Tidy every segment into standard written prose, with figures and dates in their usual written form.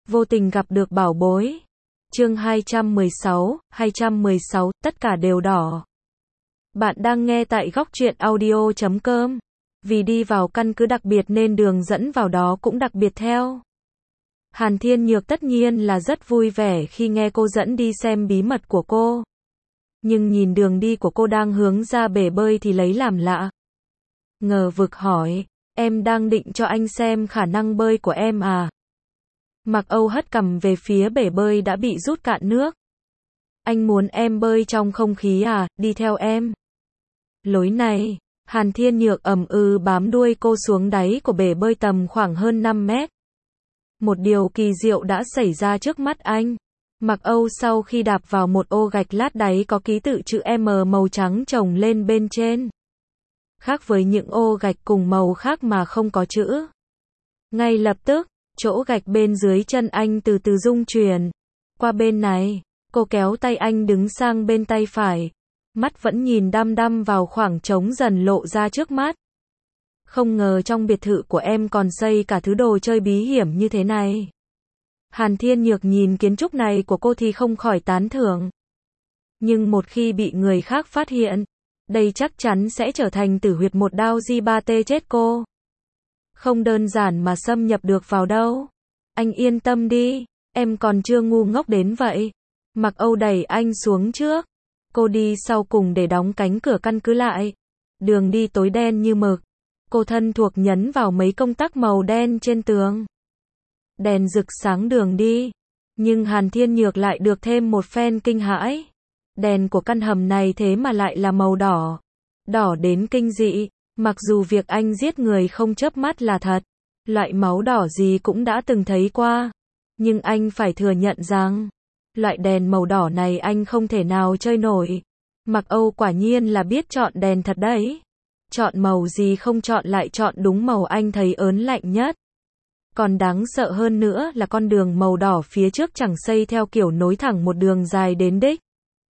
Vô tình gặp được bảo bối. Chương 216, tất cả đều đỏ. Bạn đang nghe tại góc truyện audio.com. Vì đi vào căn cứ đặc biệt nên đường dẫn vào đó cũng đặc biệt theo. Hàn Thiên Nhược tất nhiên là rất vui vẻ khi nghe cô dẫn đi xem bí mật của cô. Nhưng nhìn đường đi của cô đang hướng ra bể bơi thì lấy làm lạ. Ngờ vực hỏi, em đang định cho anh xem khả năng bơi của em à? Mặc Âu hất cằm về phía bể bơi đã bị rút cạn nước. Anh muốn em bơi trong không khí à, đi theo em. Lối này, Hàn Thiên Nhược bám đuôi cô xuống đáy của bể bơi tầm khoảng hơn 5 mét. Một điều kỳ diệu đã xảy ra trước mắt anh. Mặc Âu sau khi đạp vào một ô gạch lát đáy có ký tự chữ M màu trắng chồng lên bên trên. Khác với những ô gạch cùng màu khác mà không có chữ. Ngay lập tức, chỗ gạch bên dưới chân anh từ từ rung chuyển. Qua bên này, cô kéo tay anh đứng sang bên tay phải. Mắt vẫn nhìn đăm đăm vào khoảng trống dần lộ ra trước mắt. Không ngờ trong biệt thự của em còn xây cả thứ đồ chơi bí hiểm như thế này. Hàn Thiên Nhược nhìn kiến trúc này của cô thì không khỏi tán thưởng. Nhưng một khi bị người khác phát hiện, đây chắc chắn sẽ trở thành tử huyệt một đao G3T chết cô. Không đơn giản mà xâm nhập được vào đâu. Anh yên tâm đi, em còn chưa ngu ngốc đến vậy. Mặc Âu đẩy anh xuống trước. Cô đi sau cùng để đóng cánh cửa căn cứ lại. Đường đi tối đen như mực. Cô thân thuộc nhấn vào mấy công tắc màu đen trên tường. Đèn rực sáng đường đi. Nhưng Hàn Thiên Nhược lại được thêm một phen kinh hãi. Đèn của căn hầm này thế mà lại là màu đỏ. Đỏ đến kinh dị. Mặc dù việc anh giết người không chớp mắt là thật. Loại máu đỏ gì cũng đã từng thấy qua. Nhưng anh phải thừa nhận rằng, loại đèn màu đỏ này anh không thể nào chơi nổi. Mặc Âu quả nhiên là biết chọn đèn thật đấy. Chọn màu gì không chọn lại chọn đúng màu anh thấy ớn lạnh nhất. Còn đáng sợ hơn nữa là con đường màu đỏ phía trước chẳng xây theo kiểu nối thẳng một đường dài đến đích.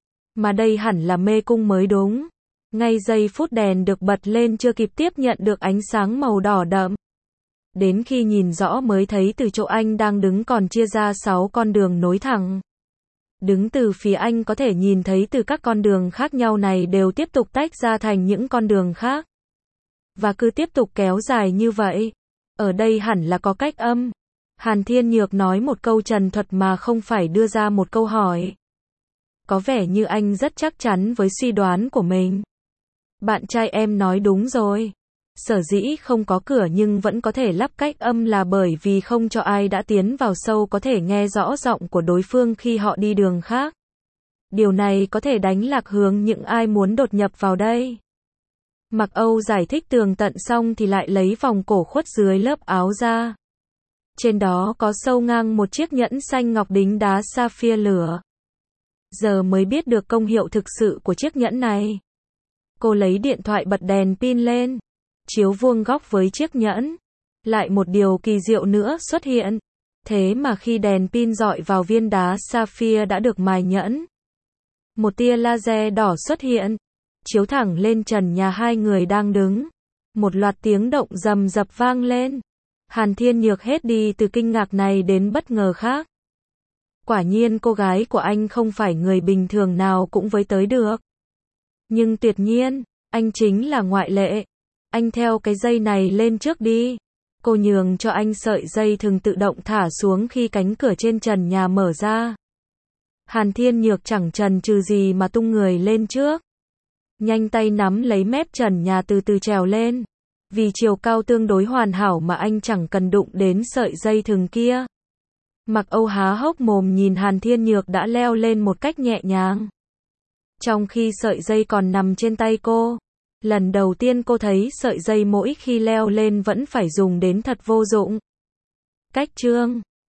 Mà đây hẳn là mê cung mới đúng. Ngay giây phút đèn được bật lên chưa kịp tiếp nhận được ánh sáng màu đỏ đậm. Đến khi nhìn rõ mới thấy từ chỗ anh đang đứng còn chia ra 6 con đường nối thẳng. Đứng từ phía anh có thể nhìn thấy từ các con đường khác nhau này đều tiếp tục tách ra thành những con đường khác. Và cứ tiếp tục kéo dài như vậy. Ở đây hẳn là có cách âm. Hàn Thiên Nhược nói một câu trần thuật mà không phải đưa ra một câu hỏi. Có vẻ như anh rất chắc chắn với suy đoán của mình. Bạn trai em nói đúng rồi. Sở dĩ không có cửa nhưng vẫn có thể lắp cách âm là bởi vì không cho ai đã tiến vào sâu có thể nghe rõ giọng của đối phương khi họ đi đường khác. Điều này có thể đánh lạc hướng những ai muốn đột nhập vào đây. Mặc Âu giải thích tường tận xong thì lại lấy vòng cổ khuất dưới lớp áo ra. Trên đó có sâu ngang một chiếc nhẫn xanh ngọc đính đá sapphire lửa. Giờ mới biết được công hiệu thực sự của chiếc nhẫn này. Cô lấy điện thoại bật đèn pin lên. Chiếu vuông góc với chiếc nhẫn. Lại một điều kỳ diệu nữa xuất hiện. Thế mà khi đèn pin dọi vào viên đá sapphire đã được mài nhẫn. Một tia laser đỏ xuất hiện. Chiếu thẳng lên trần nhà hai người đang đứng. Một loạt tiếng động rầm rập vang lên. Hàn Thiên Nhược hết đi từ kinh ngạc này đến bất ngờ khác. Quả nhiên cô gái của anh không phải người bình thường nào cũng với tới được. Nhưng tuyệt nhiên, anh chính là ngoại lệ. Anh theo cái dây này lên trước đi. Cô nhường cho anh sợi dây thừng tự động thả xuống khi cánh cửa trên trần nhà mở ra. Hàn Thiên Nhược chẳng chần chừ gì mà tung người lên trước. Nhanh tay nắm lấy mép trần nhà từ từ trèo lên. Vì chiều cao tương đối hoàn hảo mà anh chẳng cần đụng đến sợi dây thừng kia. Mặc Âu há hốc mồm nhìn Hàn Thiên Nhược đã leo lên một cách nhẹ nhàng. Trong khi sợi dây còn nằm trên tay cô. Lần đầu tiên cô thấy sợi dây mỗi khi leo lên vẫn phải dùng đến thật vô dụng. Cách chương